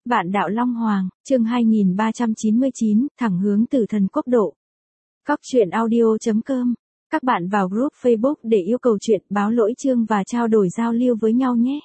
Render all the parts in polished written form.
Vạn đạo Long Hoàng, chương 2399, thẳng hướng Tử Thần Quốc độ. Các truyện audio.com. Các bạn vào group Facebook để yêu cầu chuyện, báo lỗi chương và trao đổi giao lưu với nhau nhé.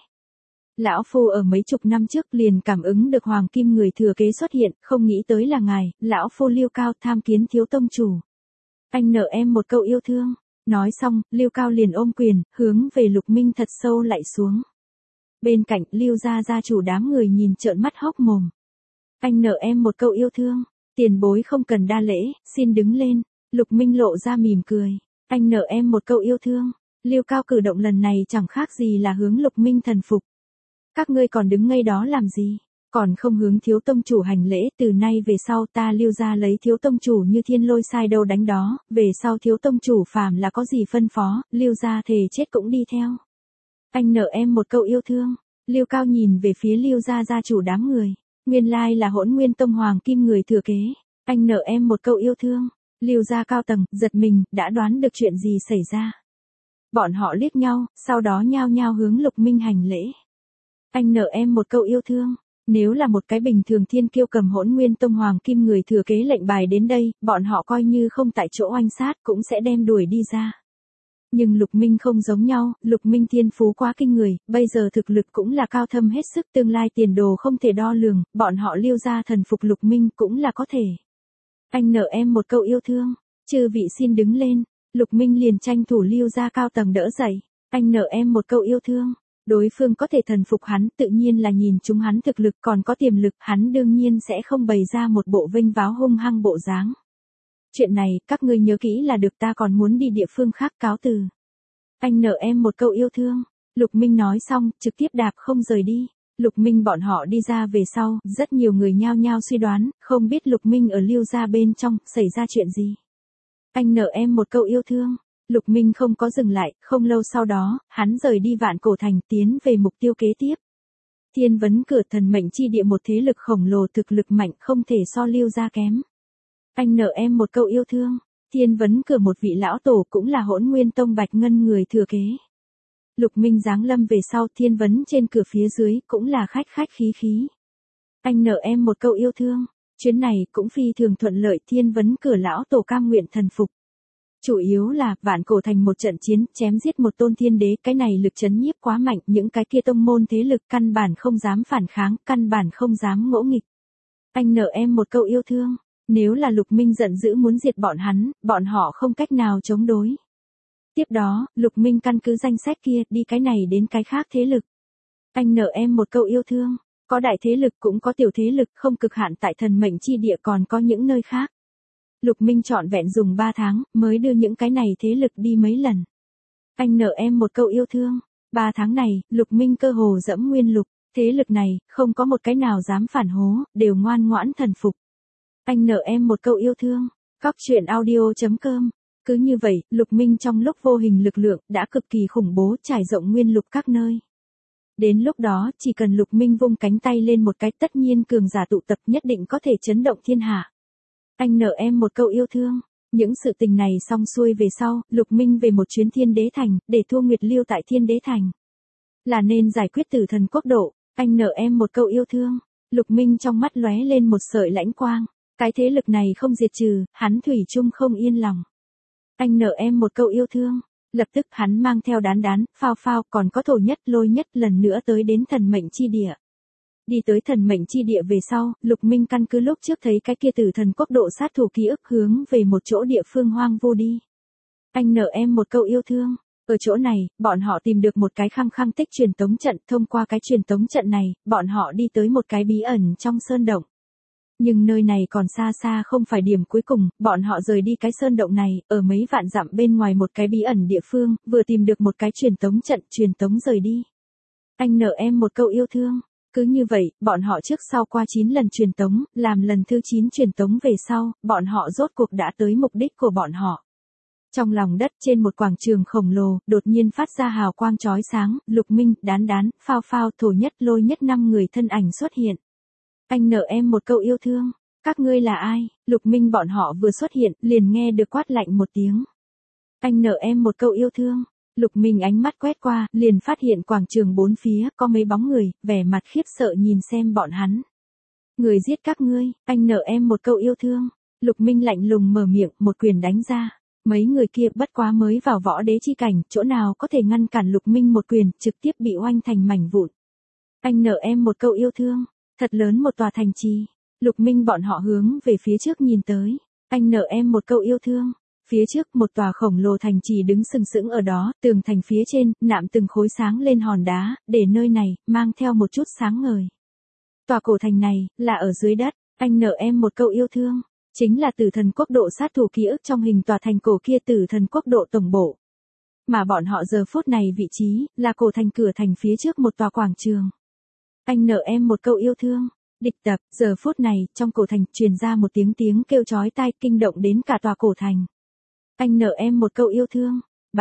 Lão Phu ở mấy chục năm trước liền cảm ứng được Hoàng Kim người thừa kế xuất hiện, không nghĩ tới là ngài, Lão Phu Lưu Cao tham kiến thiếu tông chủ. Anh nợ em một câu yêu thương. Nói xong, Lưu Cao liền ôm quyền, hướng về Lục Minh thật sâu lạy xuống. Bên cạnh, Lưu gia chủ đám người nhìn trợn mắt hốc mồm. Anh nợ em một câu yêu thương. Tiền bối không cần đa lễ, xin đứng lên. Lục Minh lộ ra mỉm cười. Anh nợ em một câu yêu thương. Lưu Cao cử động lần này chẳng khác gì là hướng Lục Minh thần phục. Các ngươi còn đứng ngây đó làm gì? Còn không hướng thiếu tông chủ hành lễ, từ nay về sau ta Lưu gia lấy thiếu tông chủ như thiên lôi sai đâu đánh đó, về sau thiếu tông chủ phàm là có gì phân phó, Lưu gia thề chết cũng đi theo. Anh nợ em một câu yêu thương. Lưu Cao nhìn về phía Lưu gia chủ đám người, nguyên lai là Hỗn Nguyên Tông Hoàng Kim người thừa kế. Anh nợ em một câu yêu thương. Lưu gia cao tầng giật mình, đã đoán được chuyện gì xảy ra. Bọn họ liếc nhau, sau đó nhao nhao hướng Lục Minh hành lễ. Anh nợ em một câu yêu thương. Nếu là một cái bình thường thiên kiêu cầm Hỗn Nguyên Tông Hoàng Kim người thừa kế lệnh bài đến đây, bọn họ coi như không tại chỗ oanh sát cũng sẽ đem đuổi đi ra. Nhưng Lục Minh không giống nhau, Lục Minh thiên phú quá kinh người, bây giờ thực lực cũng là cao thâm hết sức, tương lai tiền đồ không thể đo lường, bọn họ Lưu gia thần phục Lục Minh cũng là có thể. Anh nợ em một câu yêu thương. Chư vị xin đứng lên. Lục Minh liền tranh thủ Lưu gia cao tầng đỡ dậy. Anh nợ em một câu yêu thương. Đối phương có thể thần phục hắn, tự nhiên là nhìn chúng hắn thực lực còn có tiềm lực, hắn đương nhiên sẽ không bày ra một bộ vênh váo hung hăng bộ dáng. Chuyện này, các ngươi nhớ kỹ là được, ta còn muốn đi địa phương khác, cáo từ. Anh nợ em một câu yêu thương. Lục Minh nói xong, trực tiếp đạp không rời đi. Lục Minh bọn họ đi ra về sau, rất nhiều người nhao nhao suy đoán, không biết Lục Minh ở Lưu gia bên trong, xảy ra chuyện gì. Anh nợ em một câu yêu thương. Lục Minh không có dừng lại, không lâu sau đó, hắn rời đi Vạn Cổ Thành tiến về mục tiêu kế tiếp. Thiên Vấn Cửa Thần Mệnh Chi Địa, một thế lực khổng lồ thực lực mạnh không thể so Lưu gia kém. Anh nợ em một câu yêu thương. Thiên Vấn Cửa một vị lão tổ cũng là Hỗn Nguyên Tông Bạch Ngân người thừa kế. Lục Minh giáng lâm về sau, Thiên Vấn trên cửa phía dưới cũng là khách khí. Anh nợ em một câu yêu thương. Chuyến này cũng phi thường thuận lợi, Thiên Vấn Cửa lão tổ cam nguyện thần phục. Chủ yếu là, Vạn Cổ Thành một trận chiến, chém giết một tôn thiên đế, cái này lực chấn nhiếp quá mạnh, những cái kia tông môn thế lực căn bản không dám phản kháng, căn bản không dám ngỗ nghịch. Anh nợ em một câu yêu thương. Nếu là Lục Minh giận dữ muốn diệt bọn họ không cách nào chống đối. Tiếp đó, Lục Minh căn cứ danh sách kia, đi cái này đến cái khác thế lực. Anh nợ em một câu yêu thương. Có đại thế lực cũng có tiểu thế lực, không cực hạn tại Thần Mệnh Chi Địa, còn có những nơi khác. Lục Minh trọn vẹn dùng 3 tháng, mới đưa những cái này thế lực đi mấy lần. Anh nợ em một câu yêu thương. 3 tháng này, Lục Minh cơ hồ dẫm nguyên lục, thế lực này, không có một cái nào dám phản hố, đều ngoan ngoãn thần phục. Anh nợ em một câu yêu thương. Các truyện audio.com. Cứ như vậy, Lục Minh trong lúc vô hình lực lượng, đã cực kỳ khủng bố, trải rộng nguyên lục các nơi. Đến lúc đó, chỉ cần Lục Minh vung cánh tay lên một cái, tất nhiên cường giả tụ tập nhất định có thể chấn động thiên hạ. Anh nợ em một câu yêu thương. Những sự tình này xong xuôi về sau, Lục Minh về một chuyến Thiên Đế Thành, để Thu Nguyệt lưu tại Thiên Đế Thành. Là nên giải quyết Tử Thần Quốc độ. Anh nợ em một câu yêu thương. Lục Minh trong mắt lóe lên một sợi lãnh quang. Cái thế lực này không diệt trừ, hắn thủy chung không yên lòng. Anh nợ em một câu yêu thương. Lập tức hắn mang theo đán, phao, còn có Thổ Nhất, Lôi Nhất lần nữa tới đến Thần Mệnh Chi Địa. Đi tới Thần Mệnh Chi Địa về sau, Lục Minh căn cứ lúc trước thấy cái kia Tử Thần Quốc độ sát thủ ký ức hướng về một chỗ địa phương hoang vu đi. Anh nợ em một câu yêu thương. Ở chỗ này, bọn họ tìm được một cái khăng tích truyền tống trận, thông qua cái truyền tống trận này, bọn họ đi tới một cái bí ẩn trong sơn động. Nhưng nơi này còn xa không phải điểm cuối cùng, bọn họ rời đi cái sơn động này, ở mấy vạn dặm bên ngoài một cái bí ẩn địa phương, vừa tìm được một cái truyền tống trận, truyền tống rời đi. Anh nợ em một câu yêu thương. Cứ như vậy, bọn họ trước sau qua 9 lần truyền tống, làm lần thứ 9 truyền tống về sau, bọn họ rốt cuộc đã tới mục đích của bọn họ. Trong lòng đất trên một quảng trường khổng lồ, đột nhiên phát ra hào quang chói sáng, Lục Minh, đán, phao, Thổ Nhất, Lôi Nhất 5 người thân ảnh xuất hiện. Anh nợ em một câu yêu thương. Các ngươi là ai? Lục Minh bọn họ vừa xuất hiện, liền nghe được quát lạnh một tiếng. Anh nợ em một câu yêu thương. Lục Minh ánh mắt quét qua, liền phát hiện quảng trường bốn phía có mấy bóng người, vẻ mặt khiếp sợ nhìn xem bọn hắn. Người giết các ngươi, anh nợ em một câu yêu thương. Lục Minh lạnh lùng mở miệng, một quyền đánh ra. Mấy người kia bất quá mới vào võ đế chi cảnh, chỗ nào có thể ngăn cản Lục Minh một quyền, trực tiếp bị oanh thành mảnh vụn. Anh nợ em một câu yêu thương. Thật lớn một tòa thành trì. Lục Minh bọn họ hướng về phía trước nhìn tới. Anh nợ em một câu yêu thương. Phía trước một tòa khổng lồ thành trì đứng sừng sững ở đó, tường thành phía trên, nạm từng khối sáng lên hòn đá, để nơi này, mang theo một chút sáng ngời. Tòa cổ thành này, là ở dưới đất, anh nợ em một câu yêu thương. Chính là Tử Thần Quốc độ sát thủ ký ức trong hình tòa thành cổ kia Tử Thần Quốc độ tổng bộ. Mà bọn họ giờ phút này vị trí, là cổ thành cửa thành phía trước một tòa quảng trường. Anh nợ em một câu yêu thương. Địch tập, giờ phút này, trong cổ thành, truyền ra một tiếng kêu chói tai kinh động đến cả tòa cổ thành. Anh nợ em một câu yêu thương.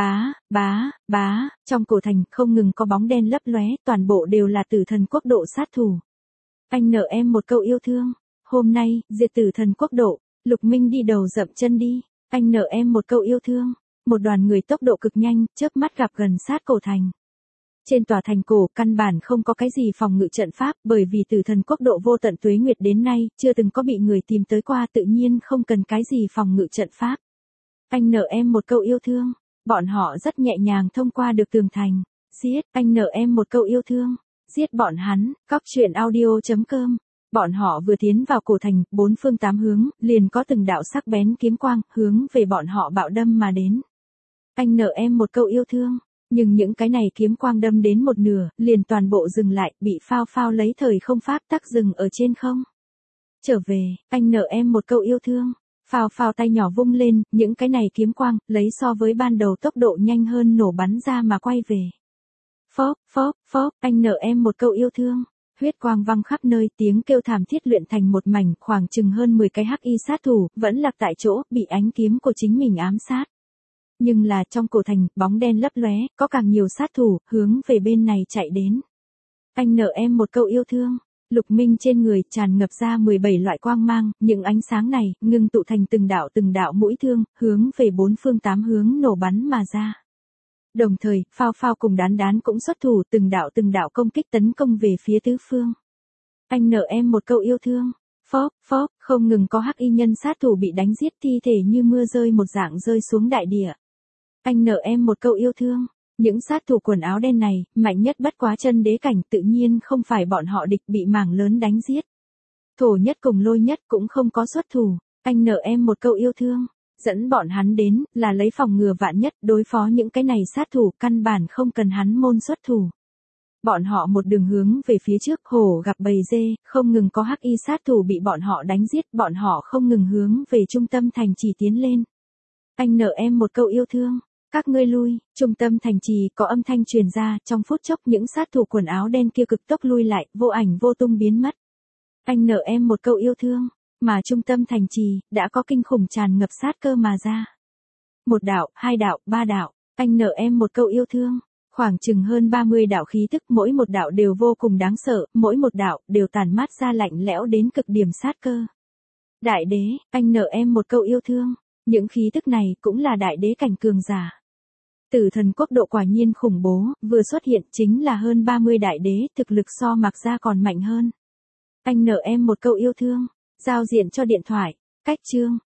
Bá, trong cổ thành, không ngừng có bóng đen lấp lóe, toàn bộ đều là Tử Thần Quốc độ sát thủ. Anh nợ em một câu yêu thương. Hôm nay, diệt Tử Thần Quốc độ, Lục Minh đi đầu dậm chân đi. Anh nợ em một câu yêu thương. Một đoàn người tốc độ cực nhanh, chớp mắt gặp gần sát cổ thành. Trên tòa thành cổ, căn bản không có cái gì phòng ngự trận pháp, bởi vì Tử Thần Quốc độ vô tận tuế nguyệt đến nay, chưa từng có bị người tìm tới qua, tự nhiên không cần cái gì phòng ngự trận pháp. Anh nợ em một câu yêu thương. Bọn họ rất nhẹ nhàng thông qua được tường thành. Giết, anh nợ em một câu yêu thương. Giết bọn hắn, coctruyện.audio.com. Bọn họ vừa tiến vào cổ thành, bốn phương tám hướng, liền có từng đạo sắc bén kiếm quang, hướng về bọn họ bạo đâm mà đến. Anh nợ em một câu yêu thương. Nhưng những cái này kiếm quang đâm đến một nửa, liền toàn bộ dừng lại, bị phao phao lấy thời không pháp tắc dừng ở trên không. Trở về, anh nợ em một câu yêu thương. Phao phao tay nhỏ vung lên, những cái này kiếm quang, lấy so với ban đầu tốc độ nhanh hơn nổ bắn ra mà quay về. Phóp, anh nợ em một câu yêu thương. Huyết quang văng khắp nơi, tiếng kêu thảm thiết luyện thành một mảnh, khoảng chừng hơn 10 cái hắc y sát thủ, vẫn lạc tại chỗ, bị ánh kiếm của chính mình ám sát. Nhưng là trong cổ thành, bóng đen lấp lóe, có càng nhiều sát thủ, hướng về bên này chạy đến. Anh nợ em một câu yêu thương. Lục Minh trên người, tràn ngập ra 17 loại quang mang, những ánh sáng này, ngưng tụ thành từng đạo mũi thương, hướng về bốn phương tám hướng nổ bắn mà ra. Đồng thời, phao phao cùng đán cũng xuất thủ, từng đạo công kích tấn công về phía tứ phương. Anh nợ em một câu yêu thương. Phóp, không ngừng có hắc y nhân sát thủ bị đánh giết, thi thể như mưa rơi một dạng rơi xuống đại địa. Anh nợ em một câu yêu thương. Những sát thủ quần áo đen này, mạnh nhất bất quá chân đế cảnh, tự nhiên không phải bọn họ địch, bị mảng lớn đánh giết. Thổ nhất cùng lôi nhất cũng không có xuất thủ. Anh nợ em một câu yêu thương. Dẫn bọn hắn đến, là lấy phòng ngừa vạn nhất, đối phó những cái này sát thủ, căn bản không cần hắn môn xuất thủ. Bọn họ một đường hướng về phía trước, hổ gặp bầy dê, không ngừng có hắc y sát thủ bị bọn họ đánh giết, bọn họ không ngừng hướng về trung tâm thành trì tiến lên. Anh nợ em một câu yêu thương. Các ngươi lui, trung tâm thành trì có âm thanh truyền ra, trong phút chốc những sát thủ quần áo đen kia cực tốc lui lại, vô ảnh vô tung biến mất. Anh nợ em một câu yêu thương. Mà trung tâm thành trì, đã có kinh khủng tràn ngập sát cơ mà ra. Một đạo, hai đạo, ba đạo, anh nợ em một câu yêu thương. Khoảng chừng hơn 30 đạo khí tức, mỗi một đạo đều vô cùng đáng sợ, mỗi một đạo, đều tàn mát ra lạnh lẽo đến cực điểm sát cơ. Đại đế, anh nợ em một câu yêu thương. Những khí tức này, cũng là đại đế cảnh cường giả. Tử Thần Quốc độ quả nhiên khủng bố, vừa xuất hiện chính là hơn 30 đại đế, thực lực so Mạc Gia còn mạnh hơn. Anh nợ em một câu yêu thương. Giao diện cho điện thoại. Cách chương.